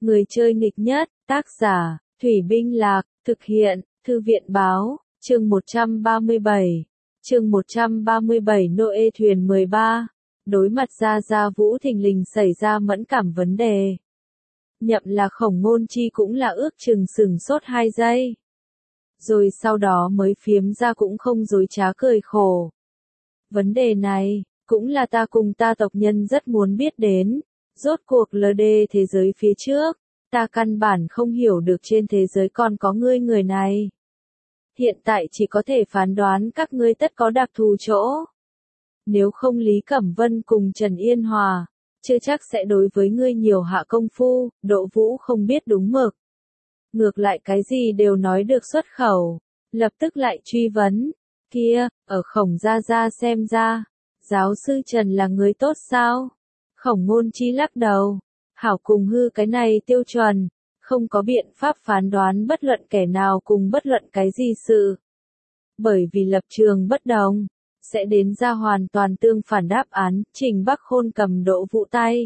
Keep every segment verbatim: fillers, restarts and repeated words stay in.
Người chơi nghịch nhất, tác giả, Thủy Binh Lạc, thực hiện, Thư viện báo, chương một trăm ba mươi bảy. Chương một trăm ba mươi bảy Noe thuyền mười ba. Đối mặt Gia Gia Vũ thình lình xảy ra mẫn cảm vấn đề. Nhậm là Khổng Ngôn Chi cũng là ước chừng sừng sốt hai giây. Rồi sau đó mới phiếm ra cũng không dối trá cười khổ. Vấn đề này, cũng là ta cùng ta tộc nhân rất muốn biết đến. Rốt cuộc lờ đê thế giới phía trước, ta căn bản không hiểu được trên thế giới còn có ngươi người này. Hiện tại chỉ có thể phán đoán các ngươi tất có đặc thù chỗ. Nếu không Lý Cẩm Vân cùng Trần Yên Hòa, chưa chắc sẽ đối với ngươi nhiều hạ công phu, Đỗ Vũ không biết đúng mực. Ngược lại cái gì đều nói được xuất khẩu, lập tức lại truy vấn. Kia, ở Khổng Gia Gia xem ra, giáo sư Trần là người tốt sao? Khổng Ngôn Chi lắc đầu, hảo cùng hư cái này tiêu chuẩn, không có biện pháp phán đoán bất luận kẻ nào cùng bất luận cái gì sự. Bởi vì lập trường bất đồng, sẽ đến ra hoàn toàn tương phản đáp án. Trình Bắc Khôn cầm Đỗ Vũ tay.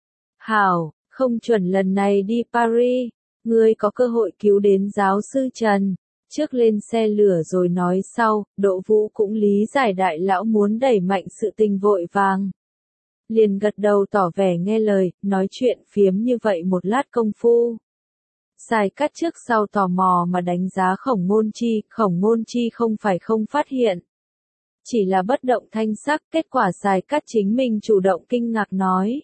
Hảo, không chuẩn lần này đi Paris, ngươi có cơ hội cứu đến giáo sư Trần. Trước lên xe lửa rồi nói sau, Đỗ Vũ cũng lý giải đại lão muốn đẩy mạnh sự tình vội vàng. Liền gật đầu tỏ vẻ nghe lời, nói chuyện phiếm như vậy một lát công phu. Xài Cát trước sau tò mò mà đánh giá Khổng Ngôn Chi, Khổng Ngôn Chi không phải không phát hiện. Chỉ là bất động thanh sắc, kết quả Xài Cát chính mình chủ động kinh ngạc nói.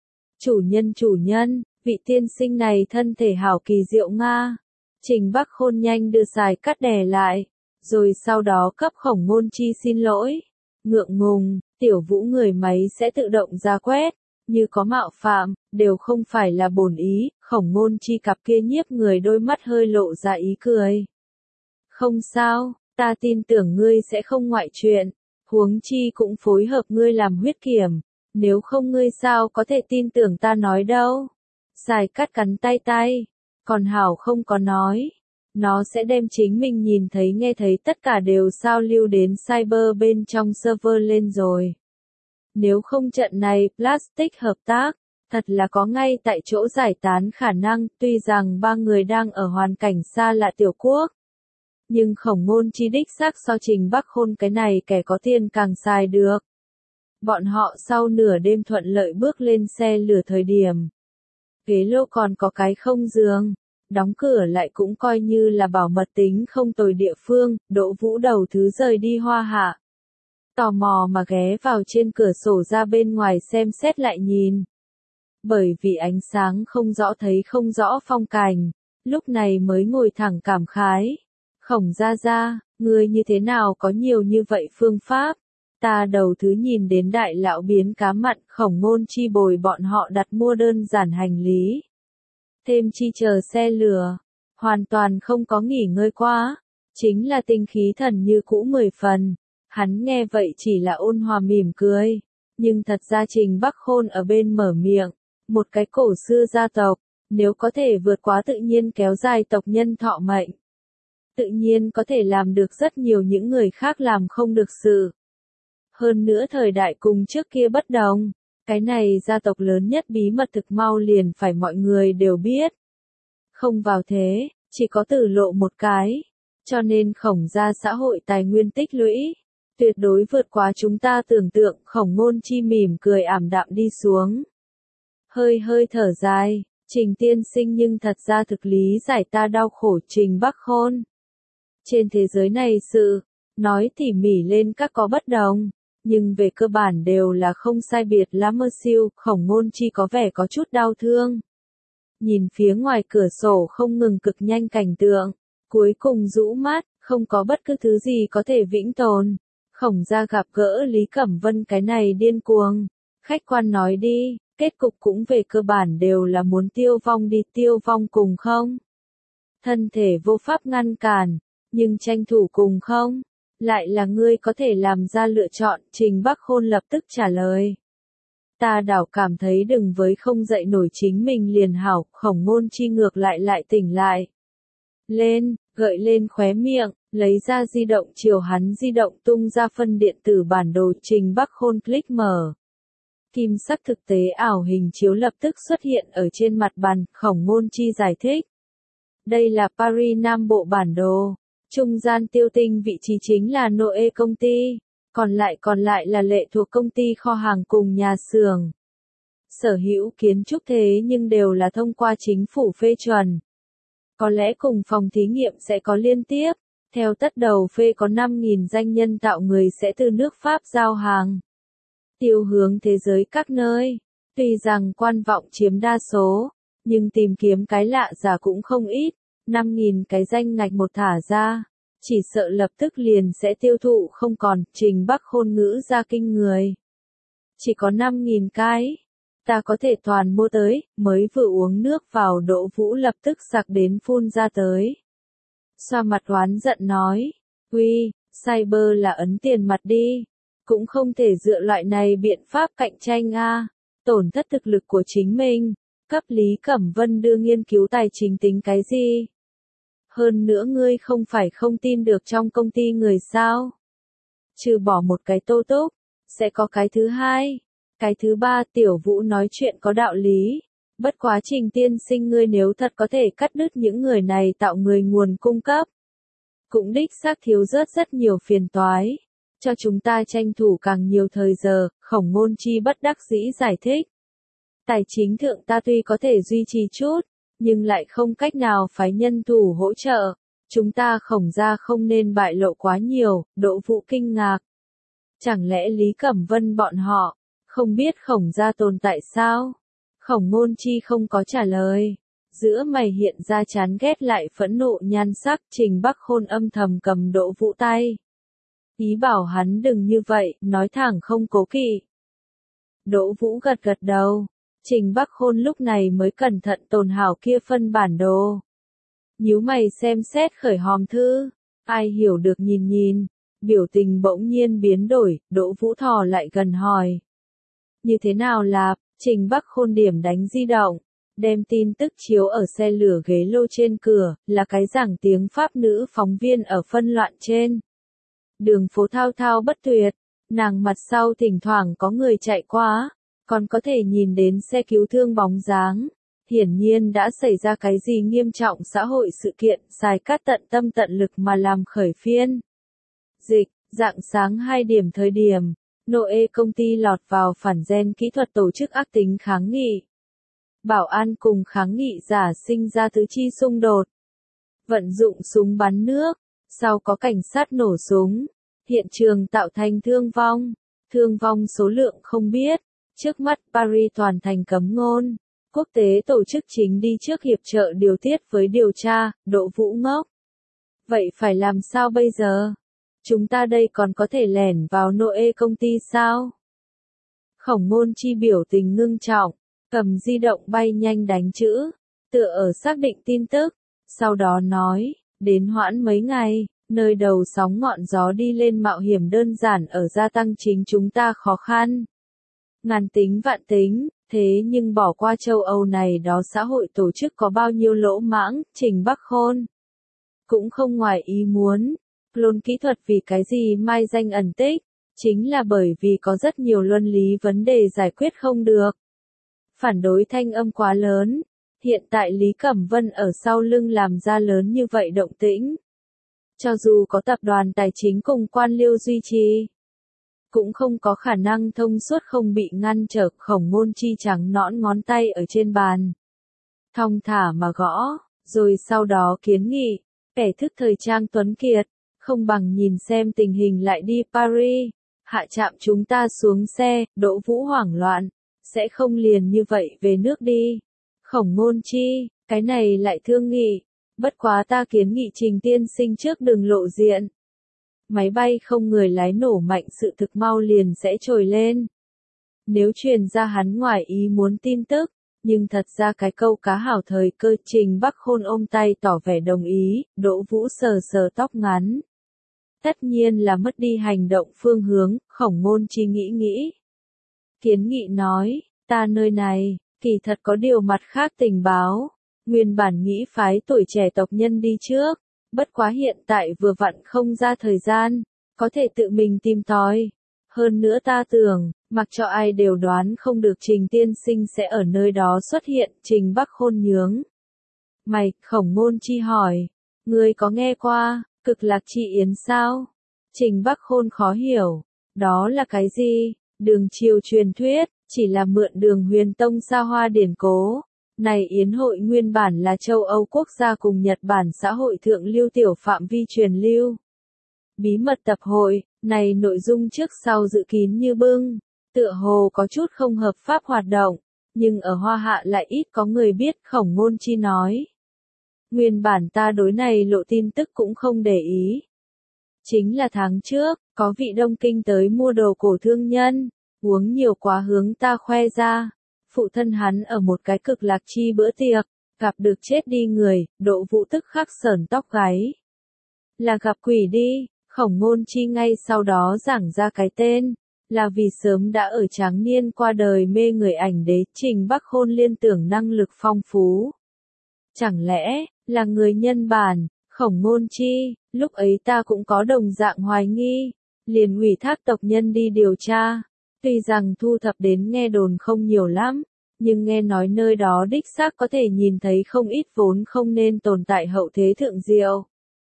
Chủ nhân chủ nhân, vị tiên sinh này thân thể hảo kỳ diệu Nga. Trình Bắc Khôn nhanh đưa Xài Cát đè lại, rồi sau đó cấp Khổng Ngôn Chi xin lỗi. Ngượng ngùng, tiểu Vũ người máy sẽ tự động ra quét, như có mạo phạm, đều không phải là bổn ý. Khổng Ngôn Chi cặp kia nhiếp người đôi mắt hơi lộ ra ý cười. Không sao, ta tin tưởng ngươi sẽ không ngoại chuyện, huống chi cũng phối hợp ngươi làm huyết kiểm, nếu không ngươi sao có thể tin tưởng ta nói đâu. Xài Cát cắn tay tay, còn hảo không có nói. Nó sẽ đem chính mình nhìn thấy nghe thấy tất cả đều sao lưu đến cyber bên trong server lên rồi. Nếu không trận này, Plastic hợp tác, thật là có ngay tại chỗ giải tán khả năng, tuy rằng ba người đang ở hoàn cảnh xa lạ tiểu quốc. Nhưng Khổng Ngôn Chi đích xác so Trình Bắc Khôn cái này kẻ có tiền càng xài được. Bọn họ sau nửa đêm thuận lợi bước lên xe lửa thời điểm. Ghế lô còn có cái không giường. Đóng cửa lại cũng coi như là bảo mật tính không tồi địa phương. Đỗ Vũ đầu thứ rời đi Hoa Hạ. Tò mò mà ghé vào trên cửa sổ ra bên ngoài xem xét lại nhìn. Bởi vì ánh sáng không rõ thấy không rõ phong cảnh, lúc này mới ngồi thẳng cảm khái. Khổng Gia Gia, ngươi như thế nào có nhiều như vậy phương pháp? Ta đầu thứ nhìn đến đại lão biến cá mặn, Khổng Ngôn Chi bồi bọn họ đặt mua đơn giản hành lý. Thêm chi chờ xe lửa, hoàn toàn không có nghỉ ngơi quá, chính là tinh khí thần như cũ mười phần. Hắn nghe vậy chỉ là ôn hòa mỉm cười, nhưng thật ra Trình Bắc Khôn ở bên mở miệng, một cái cổ xưa gia tộc, nếu có thể vượt quá tự nhiên kéo dài tộc nhân thọ mệnh, tự nhiên có thể làm được rất nhiều những người khác làm không được sự. Hơn nữa thời đại cùng trước kia bất đồng, cái này gia tộc lớn nhất bí mật thực mau liền phải mọi người đều biết. Không vào thế, chỉ có tử lộ một cái, cho nên Khổng gia xã hội tài nguyên tích lũy, tuyệt đối vượt quá chúng ta tưởng tượng. Khổng Ngôn Chi mỉm cười ảm đạm đi xuống. Hơi hơi thở dài, Trình tiên sinh nhưng thật ra thực lý giải ta đau khổ. Trình Bắc Khôn. Trên thế giới này sự, nói tỉ mỉ lên các có bất đồng, nhưng về cơ bản đều là không sai biệt lắm. Mơ siêu, Khổng Ngôn Chi có vẻ có chút đau thương. Nhìn phía ngoài cửa sổ không ngừng cực nhanh cảnh tượng, cuối cùng rũ mắt, không có bất cứ thứ gì có thể vĩnh tồn. Khổng gia gặp gỡ Lý Cẩm Vân cái này điên cuồng. Khách quan nói đi, kết cục cũng về cơ bản đều là muốn tiêu vong đi, tiêu vong cùng không? Thân thể vô pháp ngăn cản, nhưng tranh thủ cùng không? Lại là ngươi có thể làm ra lựa chọn. Trình Bắc Khôn lập tức trả lời. Ta đảo cảm thấy đừng với không dậy nổi chính mình liền hảo. Khổng Ngôn Chi ngược lại lại tỉnh lại. Lên, gợi lên khóe miệng, lấy ra di động chiều hắn di động tung ra phân điện tử bản đồ. Trình Bắc Khôn click mở. Kim sắc thực tế ảo hình chiếu lập tức xuất hiện ở trên mặt bàn, Khổng Ngôn Chi giải thích. Đây là Paris Nam Bộ bản đồ. Trung gian tiêu tinh vị trí chính là Noe công ty, còn lại còn lại là lệ thuộc công ty kho hàng cùng nhà xưởng. Sở hữu kiến trúc thế nhưng đều là thông qua chính phủ phê chuẩn. Có lẽ cùng phòng thí nghiệm sẽ có liên tiếp, theo tất đầu phê có năm nghìn danh nhân tạo người sẽ từ nước Pháp giao hàng. Tiêu hướng thế giới các nơi, tuy rằng quan vọng chiếm đa số, nhưng tìm kiếm cái lạ giả cũng không ít, năm nghìn cái danh ngạch một thả ra, chỉ sợ lập tức liền sẽ tiêu thụ không còn, Trình Bắc Khôn ngữ ra kinh người. Chỉ có năm nghìn cái, ta có thể toàn mua tới, mới vừa uống nước vào Đỗ Vũ lập tức sặc đến phun ra tới. Xoa mặt oán giận nói, uy, Cyber là ấn tiền mặt đi, cũng không thể dựa loại này biện pháp cạnh tranh a, tổn thất thực lực của chính mình, cấp Lý Cẩm Vân đưa nghiên cứu tài chính tính cái gì? Hơn nữa ngươi không phải không tin được trong công ty người sao? Trừ bỏ một cái Tô Túc, sẽ có cái thứ hai, cái thứ ba. Tiểu Vũ nói chuyện có đạo lý, bất quá Trình tiên sinh ngươi nếu thật có thể cắt đứt những người này tạo người nguồn cung cấp, cũng đích xác thiếu rớt rất nhiều phiền toái, cho chúng ta tranh thủ càng nhiều thời giờ, Khổng Ngôn Chi bất đắc dĩ giải thích. Tài chính thượng ta tuy có thể duy trì chút, nhưng lại không cách nào phái nhân thủ hỗ trợ, chúng ta Khổng gia không nên bại lộ quá nhiều. Đỗ Vũ kinh ngạc. Chẳng lẽ Lý Cẩm Vân bọn họ không biết Khổng gia tồn tại sao? Khổng Ngôn Chi không có trả lời. Giữa mày hiện ra chán ghét lại phẫn nộ nhan sắc, Trình Bắc Khôn âm thầm cầm Đỗ Vũ tay. Ý bảo hắn đừng như vậy, nói thẳng không cố kỵ. Đỗ Vũ gật gật đầu. Trình Bắc Khôn lúc này mới cẩn thận tồn hảo kia phân bản đồ. Nhíu mày xem xét khởi hòm thư, ai hiểu được nhìn nhìn, biểu tình bỗng nhiên biến đổi, Đỗ Vũ thò lại gần hỏi. Như thế nào là, Trình Bắc Khôn điểm đánh di động, đem tin tức chiếu ở xe lửa ghế lô trên cửa, là cái giảng tiếng Pháp nữ phóng viên ở phân loạn trên. Đường phố thao thao bất tuyệt, nàng mặt sau thỉnh thoảng có người chạy qua, còn có thể nhìn đến xe cứu thương bóng dáng. Hiển nhiên đã xảy ra cái gì nghiêm trọng xã hội sự kiện, xài cát tận tâm tận lực mà làm khởi phiên dịch. Rạng sáng hai điểm thời điểm, Noe công ty lọt vào phản gen kỹ thuật tổ chức ác tính kháng nghị. Bảo an cùng kháng nghị giả sinh ra tứ chi xung đột. Vận dụng súng bắn nước, sau có cảnh sát nổ súng. Hiện trường tạo thành thương vong. Thương vong số lượng không biết. Trước mắt Paris toàn thành cấm ngôn. Quốc tế tổ chức chính đi trước hiệp trợ điều tiết với điều tra. Đỗ Vũ ngốc. Vậy phải làm sao bây giờ? Chúng ta đây còn có thể lẻn vào Noe công ty sao? Khổng Ngôn Chi biểu tình ngưng trọng, cầm di động bay nhanh đánh chữ, tựa ở xác định tin tức, sau đó nói, đến hoãn mấy ngày, nơi đầu sóng ngọn gió đi lên mạo hiểm đơn giản ở gia tăng chính chúng ta khó khăn. Ngàn tính vạn tính, thế nhưng bỏ qua châu Âu này đó xã hội tổ chức có bao nhiêu lỗ mãng, Trình Bắc Khôn cũng không ngoài ý muốn. Clone kỹ thuật vì cái gì mai danh ẩn tích, chính là bởi vì có rất nhiều luân lý vấn đề giải quyết không được. Phản đối thanh âm quá lớn, hiện tại Lý Cẩm Vân ở sau lưng làm ra lớn như vậy động tĩnh. Cho dù có tập đoàn tài chính cùng quan liêu duy trì, cũng không có khả năng thông suốt không bị ngăn trở. Khổng Ngôn Chi trắng nõn ngón tay ở trên bàn, thong thả mà gõ, rồi sau đó kiến nghị, kẻ thức thời trang tuấn kiệt, không bằng nhìn xem tình hình lại đi Paris, hạ trạm chúng ta xuống xe. Đỗ Vũ hoảng loạn, sẽ không liền như vậy về nước đi. Khổng Ngôn Chi, cái này lại thương nghị, bất quá ta kiến nghị Trình tiên sinh trước đừng lộ diện. Máy bay không người lái nổ mạnh sự thực mau liền sẽ trồi lên. Nếu truyền ra hắn ngoài ý muốn tin tức, nhưng thật ra cái câu cá hảo thời cơ. Trình Bắc Khôn ôm tay tỏ vẻ đồng ý, Đỗ Vũ sờ sờ tóc ngắn. Tất nhiên là mất đi hành động phương hướng, Khổng Ngôn Chi nghĩ nghĩ. Kiến nghị nói, ta nơi này, kỳ thật có điều mặt khác tình báo. Nguyên bản nghĩ phái tuổi trẻ tộc nhân đi trước, bất quá hiện tại vừa vặn không ra thời gian, có thể tự mình tìm tòi. Hơn nữa ta tưởng, mặc cho ai đều đoán không được Trình tiên sinh sẽ ở nơi đó xuất hiện. Trình Bắc Khôn nhướng mày, Khổng Ngôn Chi hỏi, ngươi có nghe qua Cực Lạc Chi Yến sao? Trình Bắc Khôn khó hiểu, đó là cái gì? Đường triều truyền thuyết, chỉ là mượn Đường Huyền Tông xa hoa điển cố. Này yến hội nguyên bản là châu Âu quốc gia cùng Nhật Bản xã hội thượng lưu tiểu phạm vi truyền lưu. Bí mật tập hội, này nội dung trước sau dự kín như bưng, tựa hồ có chút không hợp pháp hoạt động, nhưng ở Hoa Hạ lại ít có người biết. Khổng Ngôn Chi nói. Nguyên bản ta đối này lộ tin tức cũng không để ý. Chính là tháng trước, có vị Đông Kinh tới mua đồ cổ thương nhân, uống nhiều quá hướng ta khoe ra. Phụ thân hắn ở một cái Cực Lạc Chi bữa tiệc, gặp được chết đi người. Đỗ Vũ tức khắc sởn tóc gáy. Là gặp quỷ đi. Khổng Ngôn Chi ngay sau đó giảng ra cái tên, là vì sớm đã ở tráng niên qua đời mê người ảnh đế. Trình Bắc Khôn liên tưởng năng lực phong phú. Chẳng lẽ, là người nhân bản? Khổng Ngôn Chi, lúc ấy ta cũng có đồng dạng hoài nghi, liền ủy thác tộc nhân đi điều tra. Tuy rằng thu thập đến nghe đồn không nhiều lắm, nhưng nghe nói nơi đó đích xác có thể nhìn thấy không ít vốn không nên tồn tại hậu thế thượng diệu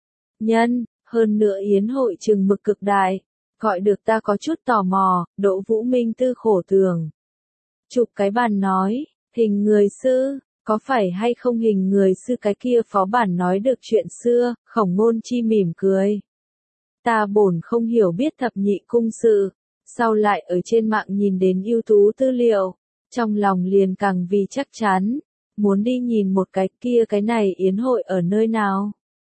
nhân. Hơn nữa yến hội chừng mực cực đại, gọi được ta có chút tò mò. Đỗ Vũ Minh tư khổ tưởng. Chụp cái bàn nói, hình người sư, có phải hay không hình người sư cái kia phó bản nói được chuyện xưa? Khổng Ngôn Chi mỉm cười. Ta bổn không hiểu biết thập nhị cung sự, sau lại ở trên mạng nhìn đến ưu tú tư liệu, trong lòng liền càng vì chắc chắn, muốn đi nhìn một cái. Kia cái này yến hội ở nơi nào?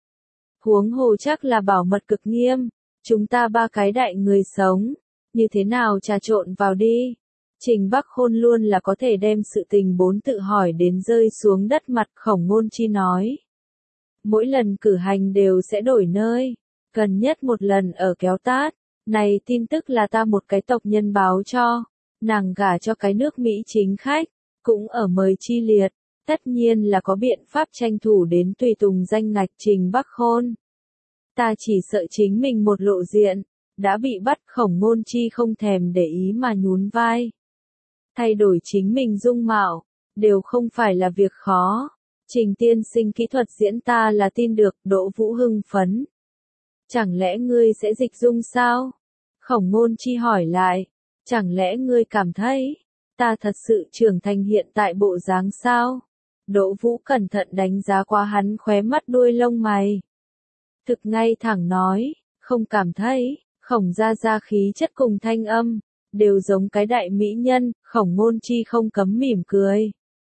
Huống hồ chắc là bảo mật cực nghiêm, chúng ta ba cái đại người sống, như thế nào trà trộn vào đi? Trình Bắc Khôn luôn là có thể đem sự tình bốn tự hỏi đến rơi xuống đất mặt. Khổng Ngôn Chi nói. Mỗi lần cử hành đều sẽ đổi nơi, gần nhất một lần ở Kéo Tát. Này tin tức là ta một cái tộc nhân báo cho, nàng gả cho cái nước Mỹ chính khách, cũng ở mời chi liệt. Tất nhiên là có biện pháp tranh thủ đến tùy tùng danh ngạch. Trình Bắc Khôn. Ta chỉ sợ chính mình một lộ diện, đã bị bắt. Khổng Ngôn Chi không thèm để ý mà nhún vai. Thay đổi chính mình dung mạo, đều không phải là việc khó. Trình tiên sinh kỹ thuật diễn ta là tin được. Đỗ Vũ hưng phấn. Chẳng lẽ ngươi sẽ dịch dung sao? Khổng Ngôn Chi hỏi lại. Chẳng lẽ ngươi cảm thấy, ta thật sự trưởng thành hiện tại bộ dáng sao? Đỗ Vũ cẩn thận đánh giá qua hắn khóe mắt đuôi lông mày. Thực ngay thẳng nói, không cảm thấy. Khổng gia gia khí chất cùng thanh âm, đều giống cái đại mỹ nhân. Khổng Ngôn Chi không cấm mỉm cười.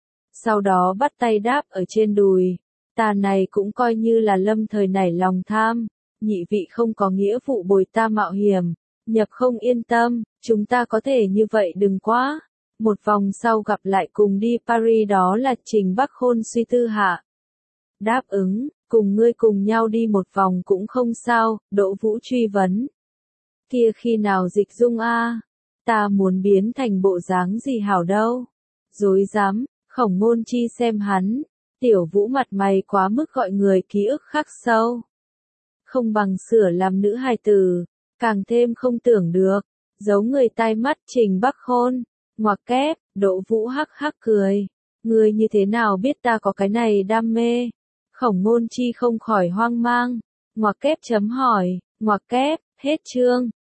Sau đó bắt tay đáp ở trên đùi. Ta này cũng coi như là lâm thời nảy lòng tham. Nhị vị không có nghĩa vụ bồi ta mạo hiểm. Nhập không yên tâm, chúng ta có thể như vậy đừng quá. Một vòng sau gặp lại cùng đi Paris. Đó là Trình Bắc Khôn suy tư hạ. Đáp ứng, cùng ngươi cùng nhau đi một vòng cũng không sao. Đỗ Vũ truy vấn. Kia khi nào dịch dung a? Ta muốn biến thành bộ dáng gì hảo đâu? Dối dám. Khổng Ngôn Chi xem hắn. Tiểu Vũ mặt mày quá mức gọi người ký ức khắc sâu. Không bằng sửa làm nữ hài tử, càng thêm không tưởng được. Giấu người tai mắt. Trình Bắc Khôn. Ngoặc kép. Đỗ Vũ hắc hắc cười. Ngươi như thế nào biết ta có cái này đam mê? Khổng Ngôn Chi không khỏi hoang mang. Ngoặc kép chấm hỏi. Ngoặc kép. Hết chương.